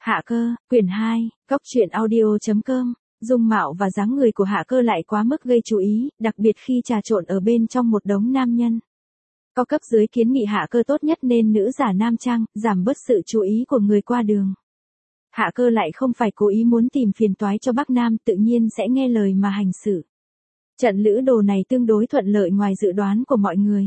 Hạ Cơ, quyển 2, Cốc truyện audio.com. Dung mạo và dáng người của Hạ Cơ lại quá mức gây chú ý, đặc biệt khi trà trộn ở bên trong một đống nam nhân. Cao cấp dưới kiến nghị Hạ Cơ tốt nhất nên nữ giả nam trang, giảm bớt sự chú ý của người qua đường. Hạ Cơ lại không phải cố ý muốn tìm phiền toái cho Bắc Nam, tự nhiên sẽ nghe lời mà hành sự. Trận lữ đồ này tương đối thuận lợi ngoài dự đoán của mọi người.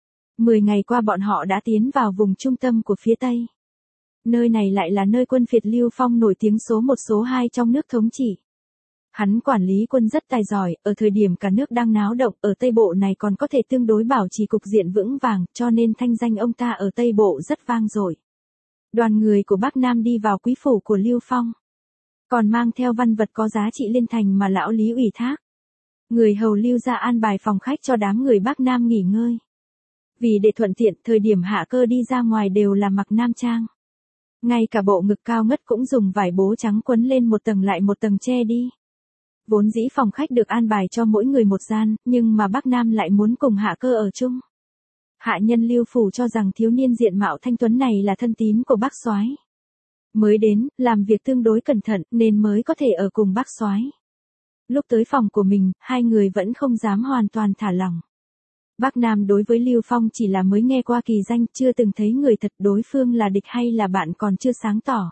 10 ngày qua bọn họ đã tiến vào vùng trung tâm của phía Tây. Nơi này lại là nơi quân phiệt Lưu Phong nổi tiếng số 1 số 2 trong nước thống trị. Hắn quản lý quân rất tài giỏi, ở thời điểm cả nước đang náo động, ở Tây Bộ này còn có thể tương đối bảo trì cục diện vững vàng, cho nên thanh danh ông ta ở Tây Bộ rất vang dội. Đoàn người của Bắc Nam đi vào quý phủ của Lưu Phong. Còn mang theo văn vật có giá trị liên thành mà lão Lý ủy thác. Người hầu Lưu ra an bài phòng khách cho đám người Bắc Nam nghỉ ngơi. Vì để thuận tiện, thời điểm Hạ Cơ đi ra ngoài đều là mặc nam trang. Ngay cả bộ ngực cao ngất cũng dùng vải bố trắng quấn lên một tầng lại một tầng che đi. Vốn dĩ phòng khách được an bài cho mỗi người một gian, nhưng mà Bắc Nam lại muốn cùng Hạ Cơ ở chung. Hạ nhân Lưu phủ cho rằng thiếu niên diện mạo thanh tuấn này là thân tín của bác soái. Mới đến, làm việc tương đối cẩn thận nên mới có thể ở cùng bác soái. Lúc tới phòng của mình, hai người vẫn không dám hoàn toàn thả lỏng. Bắc Nam đối với Lưu Phong chỉ là mới nghe qua kỳ danh, chưa từng thấy người thật, đối phương là địch hay là bạn còn chưa sáng tỏ.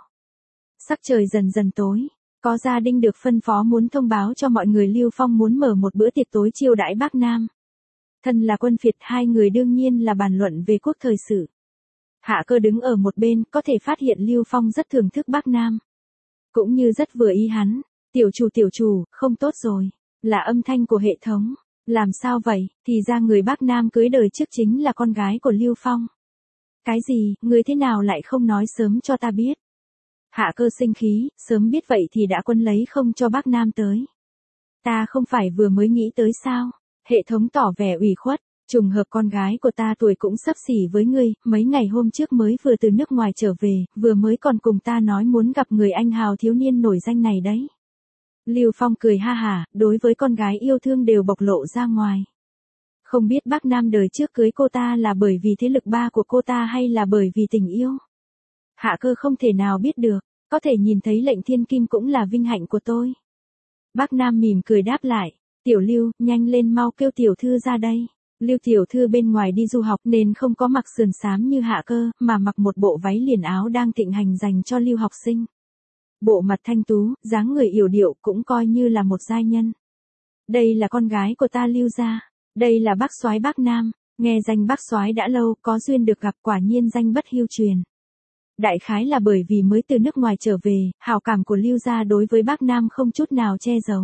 Sắc trời dần dần tối, có gia đình được phân phó muốn thông báo cho mọi người Lưu Phong muốn mở một bữa tiệc tối chiêu đãi Bắc Nam. Thân là quân phiệt, hai người đương nhiên là bàn luận về quốc thời sự. Hạ Cơ đứng ở một bên, có thể phát hiện Lưu Phong rất thưởng thức Bắc Nam. Cũng như rất vừa ý hắn. Tiểu chủ, không tốt rồi. Là âm thanh của hệ thống. Làm sao vậy, thì ra người Bắc Nam cưới đời trước chính là con gái của Lưu Phong. Cái gì, người thế nào lại không nói sớm cho ta biết. Hạ Cơ sinh khí, sớm biết vậy thì đã quân lấy không cho Bắc Nam tới. Ta không phải vừa mới nghĩ tới sao, hệ thống tỏ vẻ ủy khuất, trùng hợp con gái của ta tuổi cũng xấp xỉ với ngươi, mấy ngày hôm trước mới vừa từ nước ngoài trở về, vừa mới còn cùng ta nói muốn gặp người anh hào thiếu niên nổi danh này đấy. Lưu Phong cười ha hả, đối với con gái yêu thương đều bộc lộ ra ngoài. Không biết Bắc Nam đời trước cưới cô ta là bởi vì thế lực ba của cô ta hay là bởi vì tình yêu. Hạ Cơ không thể nào biết được, có thể nhìn thấy lệnh thiên kim cũng là vinh hạnh của tôi. Bắc Nam mỉm cười đáp lại, tiểu Lưu, nhanh lên mau kêu tiểu thư ra đây. Lưu tiểu thư bên ngoài đi du học nên không có mặc sườn xám như Hạ Cơ, mà mặc một bộ váy liền áo đang thịnh hành dành cho Lưu học sinh. Bộ mặt thanh tú, dáng người yểu điệu cũng coi như là một giai nhân. Đây là con gái của ta Lưu gia, đây là bác soái Bắc Nam, nghe danh bác soái đã lâu, có duyên được gặp, quả nhiên danh bất hưu truyền. Đại khái là bởi vì mới từ nước ngoài trở về, hảo cảm của Lưu gia đối với Bắc Nam không chút nào che giấu.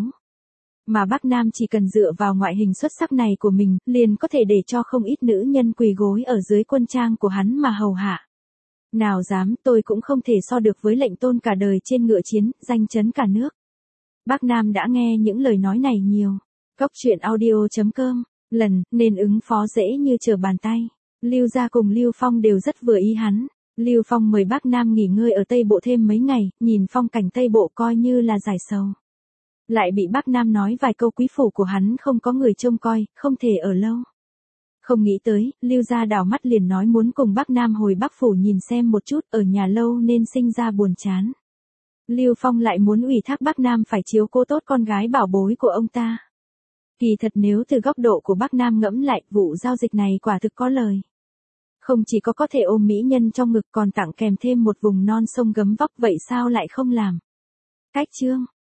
Mà Bắc Nam chỉ cần dựa vào ngoại hình xuất sắc này của mình, liền có thể để cho không ít nữ nhân quỳ gối ở dưới quân trang của hắn mà hầu hạ. Nào dám, tôi cũng không thể so được với lệnh tôn cả đời trên ngựa chiến, danh chấn cả nước. Bắc Nam đã nghe những lời nói này nhiều. Cốc truyện audio.com, nên ứng phó dễ như trở bàn tay. Lưu gia cùng Lưu Phong đều rất vừa ý hắn. Lưu Phong mời Bắc Nam nghỉ ngơi ở Tây Bộ thêm mấy ngày, nhìn phong cảnh Tây Bộ coi như là giải sầu. Lại bị Bắc Nam nói vài câu quý phủ của hắn không có người trông coi, không thể ở lâu. Không nghĩ tới, Lưu gia đảo mắt liền nói muốn cùng Bắc Nam hồi Bắc phủ nhìn xem một chút, ở nhà lâu nên sinh ra buồn chán. Lưu Phong lại muốn ủy thác Bắc Nam phải chiếu cố tốt con gái bảo bối của ông ta. Kỳ thật nếu từ góc độ của Bắc Nam ngẫm lại, vụ giao dịch này quả thực có lời. Không chỉ có thể ôm mỹ nhân trong ngực còn tặng kèm thêm một vùng non sông gấm vóc, vậy sao lại không làm. Cách chương